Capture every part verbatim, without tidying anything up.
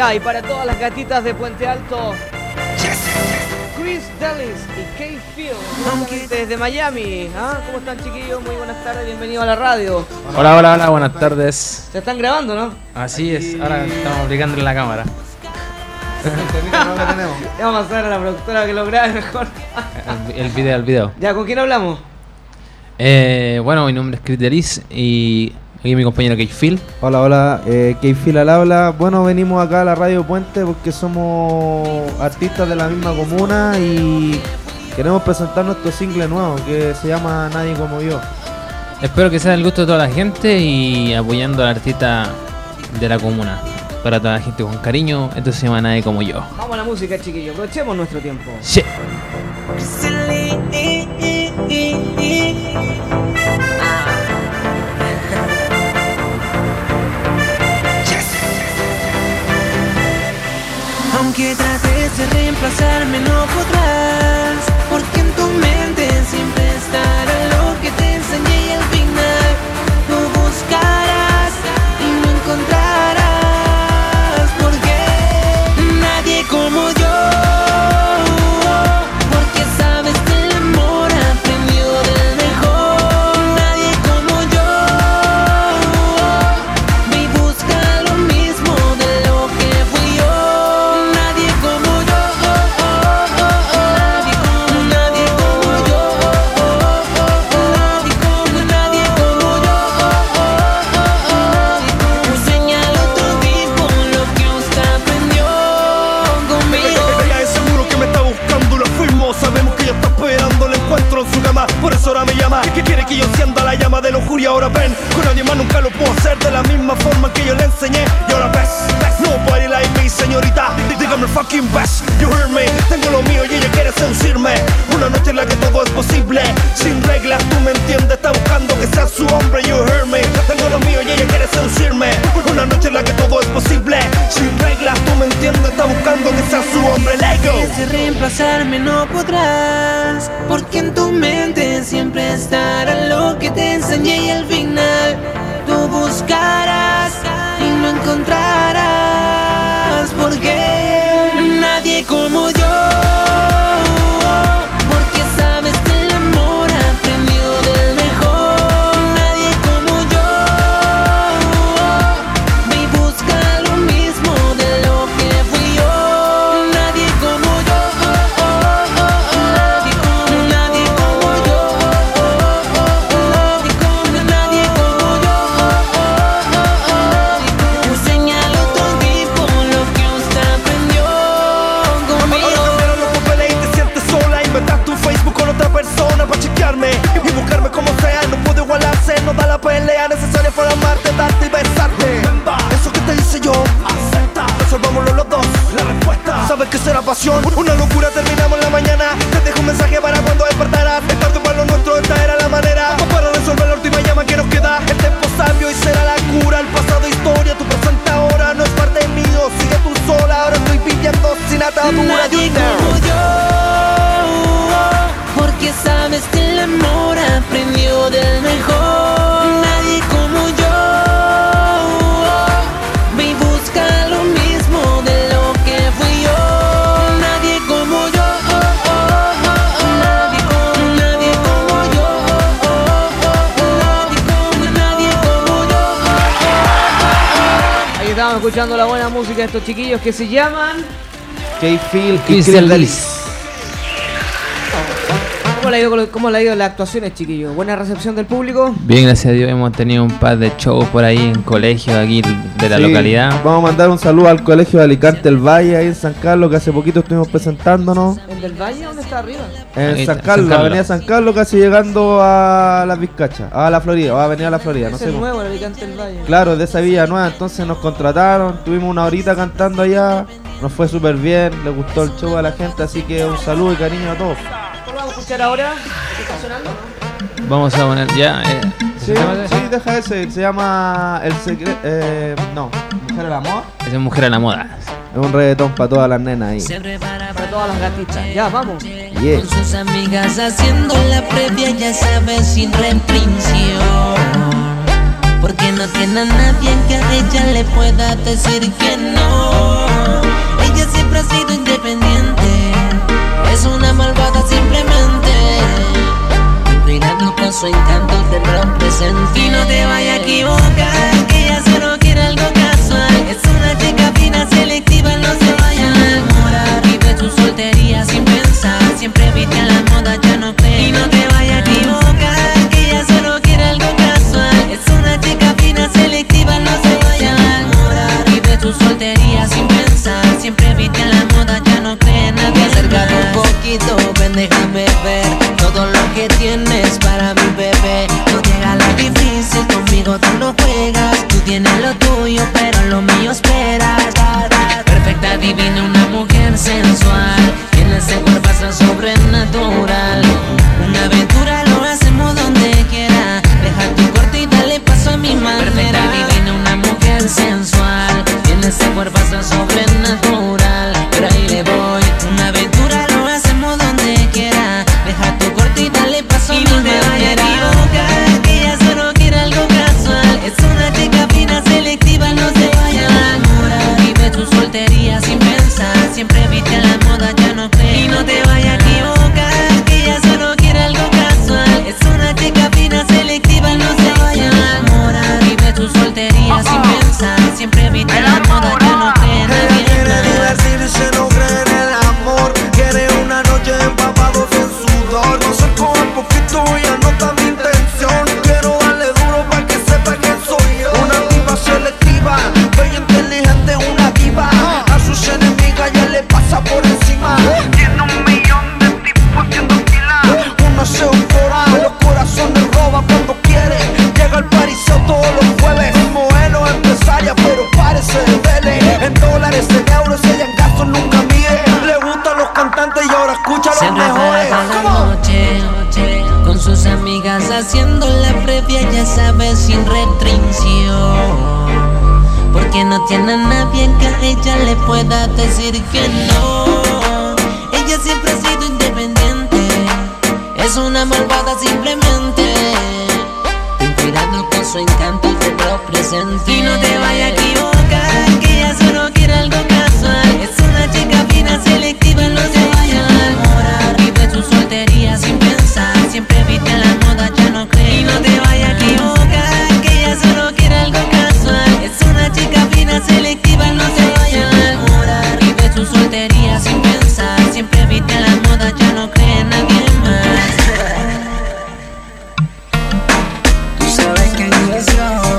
Ya, y para todas las gatitas de Puente Alto, Chris Dellis y Kate Field, desde Miami. ¿Ah? ¿Cómo están, chiquillos? Muy buenas tardes, bienvenidos a la radio. Hola, hola, hola, buenas tardes. Se están grabando, ¿no? Así es, ahora estamos aplicando en la cámara. Vamos a hacer a la productora que lo grabe mejor. El, el video, el video. Ya, ¿con quién hablamos? Eh, bueno, mi nombre es Chris Dellis y aquí mi compañero Kate Field. Hola, hola, eh, Kate Field al habla. Bueno, venimos acá a la Radio Puente porque somos artistas de la misma comuna y queremos presentar nuestro single nuevo que se llama Nadie Como Yo. Espero que sea del gusto de toda la gente y apoyando al artista de la comuna. Para toda la gente con cariño, esto se llama Nadie Como Yo. Vamos a la música, chiquillos, aprovechemos nuestro tiempo. Sí. Aunque trates de reemplazarme no podrás, porque en tu mente siempre estará lo que te enseñé y al final tú buscarás y no encontrarás, porque nadie como yo, porque sabes que el amor aprendió del mejor, nadie como yo, ve y busca lo mismo de lo que fui yo. Por eso ahora me llama, que quiere que yo encienda la llama de lujuria. Ahora ven, con nadie más nunca lo puedo hacer de la misma forma que yo le enseñé. Y ahora ves, ves, nobody like me, señorita. Dígame fucking best, you heard me. Tengo lo mío y ella quiere seducirme. Una noche en la que todo es posible, sin reglas, tú me entiendes. Está buscando que sea su hombre, you heard me. Tengo lo mío y ella quiere seducirme. Una noche en la que todo es posible, sin reglas, tú me entiendes. Está buscando que sea su hombre, let go. Si reemplazarme no podrás, porque en tu mente siempre estará lo que te enseñé y al final tú buscarás y no encontrarás, porque nadie como yo, porque sabes que el amor aprendió del mejor, nadie como yo, ve y busca lo mismo de lo que fui yo, nadie como yo, nadie como nadie como yo, nadie como nadie como yo, enséñale otro tipo lo que usted aprendió conmigo. Ahora cambiaron los papeles y te sientes sola. Inventaste tu Facebook con otra persona para chequearme y buscarme como sea. No puedo igualarse, no da la pelea necesaria para amarte, darte y besarte. Eso que te hice yo, acepta. Resolvámoslo los dos, la respuesta. Sabes que será pasión, una locura, terminamos en la mañana. Te dejo un mensaje para cuando despertarás. Es tarde para lo nuestro, esta era la manera. Para resolver la última llama que nos queda. El tiempo sabio y será la cura. El pasado historia, tu presente ahora no es parte mío. Sigue tú sola, ahora estoy viviendo sin atadura. Nadie como yo, porque sabes que el amor aprendió del mejor. Nadie como yo, ve y busca lo mismo de lo que fui yo. Nadie como yo, nadie como nadie como yo, nadie como nadie como yo. Ahí estamos escuchando la buena música de estos chiquillos que se llaman... Kate Field y Chris Chris Dellis. Dellis. ¿Cómo le ha ido, cómo le ha ido las actuaciones, chiquillos? ¿Buena recepción del público? Bien, gracias a Dios, hemos tenido un par de shows por ahí en colegios aquí de la Sí, localidad. Vamos a mandar un saludo al colegio de Alicante El Valle, ahí en San Carlos, que hace poquito estuvimos presentándonos. ¿El del Valle? ¿Dónde está arriba? En Ahí San está, Carlos, San Carlos. avenida San Carlos, casi llegando a las Vizcachas, a la Florida, o a avenida La Florida, no Es sé el cómo. nuevo, el Alicante del Valle. Claro, de esa Villa Nueva, entonces nos contrataron, tuvimos una horita cantando allá, nos fue súper bien, le gustó el show a la gente, así que un saludo y cariño a todos. ¿Cómo vamos a escuchar ahora? ¿Qué está sonando? Vamos a poner ya. Eh, Sí, sí, deja ese, se llama El Secreto, eh, no, Mujer al Amor. Esa es Mujer a la Moda. Es un reggaetón para todas las nenas ahí. Se prepara Para todas las gatitas. Ya, vamos. Yeah. con sus amigas haciendo la previa, ya sabes, sin restricción. Porque no tiene a nadie que a ella le pueda decir que no. siempre ha sido independiente. Es una malvada simplemente, cuidando con su encanto te representa. Y no te vayas a equivocar, que ella solo quiere algo casual. Es una chica fina, selectiva, no se vaya a enamorar. Vive tu soltería sin pensar, siempre viste a la moda, ya no cree. Y no te vayas a equivocar, que ella solo quiere algo casual. Es una chica fina, selectiva, no se vaya a enamorar. Vive tu soltería sin pensar, siempre viste a la moda, ya no cree en nadie. Acércate un poquito, ven, déjame ver todo lo que tienes para mi bebé. No llega la difícil, conmigo tú no juegas. Tú tienes lo tuyo, pero lo mío esperas. Perfecta, divina, una mujer sensual. Tiene ese cuerpazo sobrenatural. Una aventura lo hacemos donde quiera. Deja tu corte y dale paso a mi manera. Perfecta, divina, una mujer sensual. Tiene ese cuerpazo sobrenatural. Pero ahí le voy. Una aventura lo hacemos donde quiera. Deja tu corte y dale paso a mi manera. Y no te vayas a equivocar, que ella solo quiere algo casual. Es una chica fina, selectiva, no se vaya a enamorar. Vive tu soltería sin pensar, siempre viste a la moda, ya no cree. Y no te vayas a equivocar, que ella solo quiere algo casual. Es una chica fina, selectiva, no se vaya a enamorar. Vive tu soltería sin pensar, siempre viste a la moda, ya no cree. Ella quiere divertirse, no cree en el amor. Quiere una noche empapados en sudor. No se coja poquito, ya no está mi intención. Quiero darle duro para que sepa quién soy yo. Una diva selectiva, bella, inteligente, una diva. A sus enemigas ya le pasa por encima. Tiene un millón de tipos siendo fila. Una se eufora, los corazones roba cuando quiere. Llega al pariseo todos los jueves. Es modelo, empresaria, pero parece de vele. En dólares, en euros, ella en gastos nunca mide. Le gustan los cantantes y ahora escucha los Se mejores. prepara para la noche, con sus amigas haciendo la previa, ya sabes, sin restricción. Porque no tiene a nadie que a ella le pueda decir que no. Ella siempre ha sido independiente, es una malvada simplemente. Ten cuidado con su encanto y te lo presente. Y no te vayas a equivocar, que ella solo quiere algo casual. Es una chica fina, selectiva, no se vaya a enamorar. Vive tu soltería sin pensar, siempre viste a la moda, ya no cree. Y no te vayas a equivocar, que ella solo quiere algo casual. Es una chica fina, selectiva, no se vaya a enamorar. Vive tu soltería sin pensar, siempre viste a la moda, ya no cree en nadie más. Tú sabes que yo soy.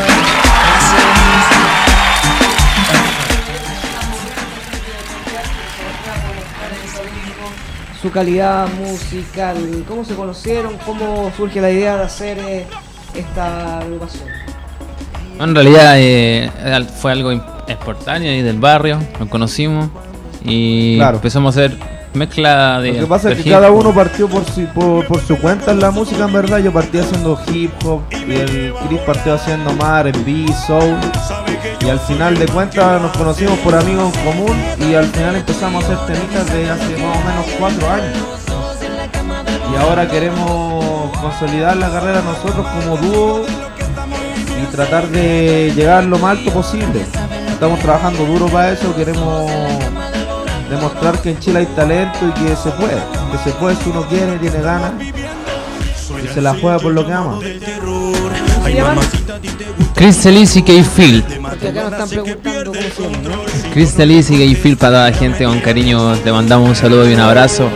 Su calidad musical, cómo se conocieron, cómo surge la idea de hacer eh, esta agrupación. En realidad eh, fue algo espontáneo ahí del barrio, nos conocimos y Claro. empezamos a hacer mezcla de... Lo que pasa es de que hip cada hop. uno partió por su, por, por su cuenta en la música, en verdad. Yo partí haciendo hip hop y el Chris partió haciendo más R and B, soul. Y al final de cuentas nos conocimos por amigos en común y al final empezamos a hacer temitas de hace más o menos cuatro años. Y ahora queremos consolidar la carrera nosotros como dúo y tratar de llegar lo más alto posible. Estamos trabajando duro para eso, queremos demostrar que en Chile hay talento y que se puede, que se puede si uno quiere, tiene ganas y se la juega por lo que ama. ¿Cómo se llaman? Chris Delis y K-Phil. Porque acá nos están preguntando cómo se llaman, ¿no? Chris Delis y K-Phil, para toda la gente con cariño, te mandamos un saludo y un abrazo.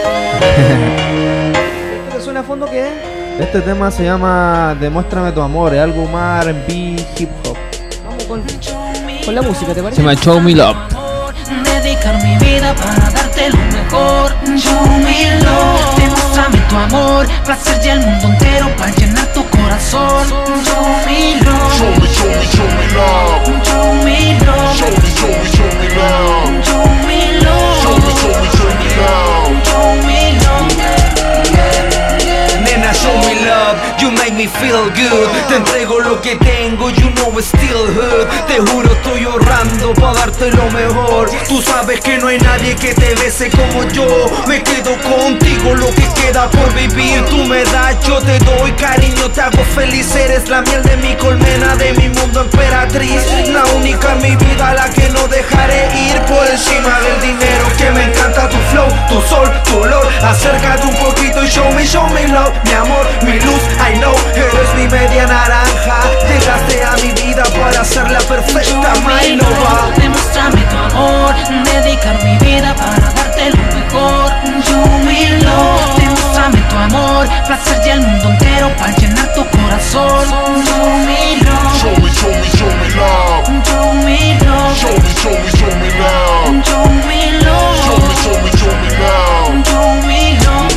¿Te suena a fondo qué es? Este tema se llama Demuéstrame tu amor, es algo más R and B, hip hop. Vamos con, con la música, ¿te Se parece? llama Show Me Love. Dedicar mi vida para darte lo mejor. Show me love, demuéstrame tu amor. Placer ya el mundo entero para llenar tu corazón. Show me love, Show me, show me, show me love. show me love, Show me, show me, show me love. show me love, Show me, show me, show me love. show me love. Nena, show me love. You make me feel good. Te entrego lo que tengo, you know it's still hood. Te juro estoy ahorrando pa' darte lo mejor. Tú sabes que no hay nadie que te bese como yo. Me quedo contigo lo que queda por vivir. Tú me das, yo te doy cariño, te hago feliz. Eres la miel de mi colmena, de mi mundo emperatriz. La única en mi vida, la que no dejaré ir. Por encima del dinero, que me encanta tu flow, tu sol, tu olor. Acércate un poquito y show me, show me love. Mi amor, mi luz, I know, eres mi media naranja. Llegaste a mi vida para hacerla perfecta, my love. Demuéstrame tu amor, dedicar mi vida para darte lo mejor. Show me love, demuéstrame tu amor, placer y el mundo entero para llenar tu corazón. Show me love, Show me, show me, show me love. show me love, Show me, show me, show me love. show me love, Show me, show me, show me love. show me love.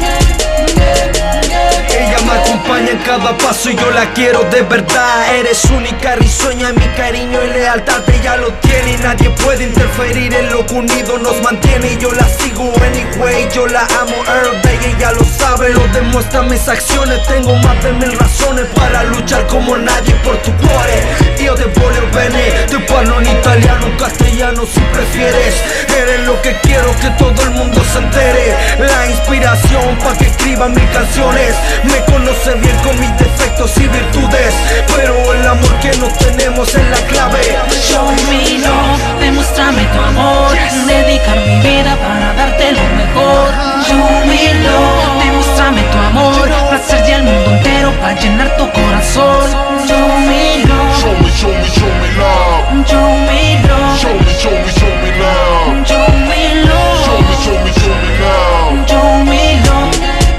Ella me acompaña en cada paso y yo la quiero de verdad. Eres única, risueña, mi cariño y lealtad ella lo tiene. Y nadie puede interferir en lo que unido nos mantiene. Y yo la sigo anyway, yo la amo every day. Ella lo sabe, lo demuestran mis acciones. Tengo más de mil razones para luchar como nadie por tu cuore. Io te voglio bene, te parlo en italiano, en castellano si prefieres. Eres lo que quiero que todo el mundo se entere. La inspiración pa' que escriba mis canciones. Me conoce bien con mis defectos y virtudes, pero el amor que nos tenemos es la clave. Show me love, demuéstrame tu amor, dedicar mi vida para darte lo mejor. Show me love, demuéstrame tu amor, placer y el mundo entero para llenar tu corazón. Show me love, Show me, show me, show me love. show me love, Show me, show me, show me love. show me love, Show me, show me, show me love. show me love,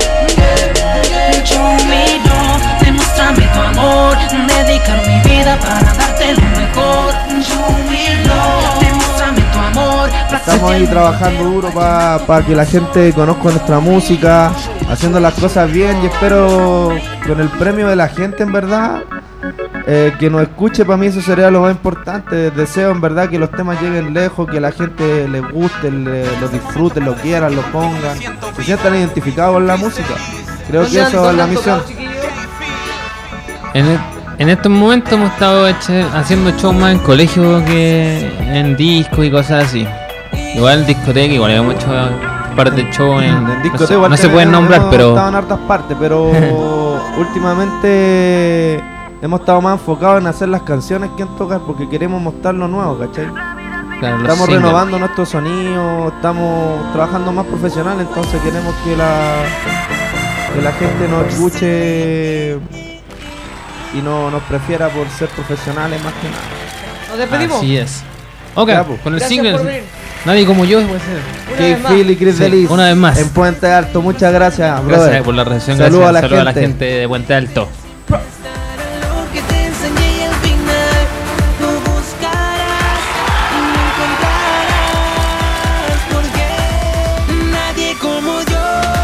show me love, demuéstrame tu amor, dedicar mi vida para darte lo mejor. Show me love, demuéstrame tu amor, placer Estamos y ahí el trabajando duro para pa que la gente conozca nuestra música, haciendo las cosas bien, y espero con el premio de la gente en verdad, eh, que nos escuche. Para mí eso sería lo más importante. Deseo en verdad que los temas lleguen lejos, que la gente les guste, le, lo disfruten, lo quieran, lo pongan, se sientan identificados con la música. Creo que eso es la misión. En, el- en estos momentos hemos estado eche- haciendo shows más en colegio que en discos y cosas así. Igual discoteca, igual hemos hecho un par de shows en, En no discoteca se- igual no se tenemos- pueden nombrar, hemos pero estado en hartas partes, pero últimamente hemos estado más enfocados en hacer las canciones que en tocar, porque queremos mostrar lo nuevo, ¿cachai? claro, los Estamos singles. renovando nuestro sonido, estamos trabajando más profesional, entonces queremos que la que la gente nos escuche y no nos prefiera por ser profesionales más que nada. Nos despedimos. Así es. Ok, Ya, pues. con el Gracias single por venir. Nadie como yo puede ser. Una Key vez más. Phil y Chris Sí, Delis una vez más. en Puente Alto, muchas gracias, brother. Gracias por la recepción. Saludos Gracias a la saludos a la gente. gente de Puente Alto. lo que te enseñé y al final tú buscarás y me encontrarás, porque nadie como yo,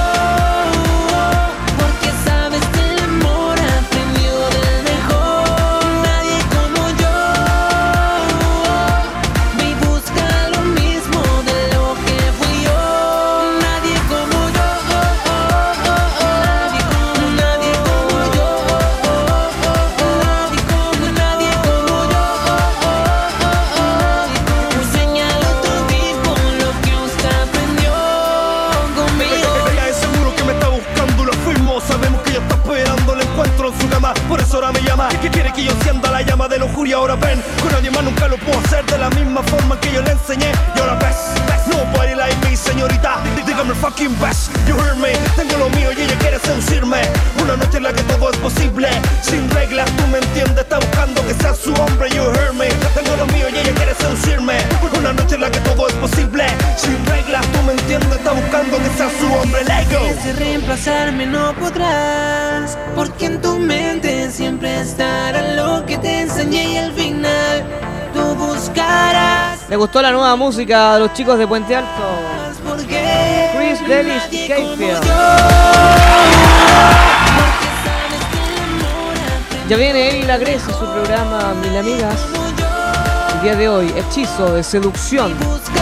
porque sabes que el amor aprendió del mejor. Nadie como yo, vi busca lo mismo de lo que fui yo. Nadie como yo, nadie como nadie como yo, nadie como nadie como yo. Enséñalo tú mismo lo que usted aprendió conmigo. Ella es seguro que me está buscando, lo fuimos. Sabemos que ella está esperando el encuentro en su cama, por eso ahora me llama. Que quiere que yo encienda la llama de lujuria. Ahora ven, con nadie más nunca lo puedo hacer de la misma forma que yo le enseñé. Y ahora ves, ves, nobody like me, señorita. Dí- Dígame el fucking best, you heard me. Tengo lo mío y ella quiere seducirme. Una noche en la que todo es posible, sin reglas, tú me entiendes. Está buscando que sea su hombre, you heard me. Tengo lo mío y ella quiere seducirme. Una noche en la que todo es posible, sin reglas, tú me entiendes. Está buscando que sea su hombre, let go. Si reemplazarme no podrás, porque en tu mente siempre estará lo que te enseñé y al final tú buscarás. ¿Le gustó la nueva música de los chicos de Puente Alto? Porque Chris Delis y nadie Kate como Field. yo, porque sabes que el amor aprendió Ya viene Eli Lagres y su programa Mil Amigas. como yo, El día de hoy, Hechizo de Seducción. buscarás.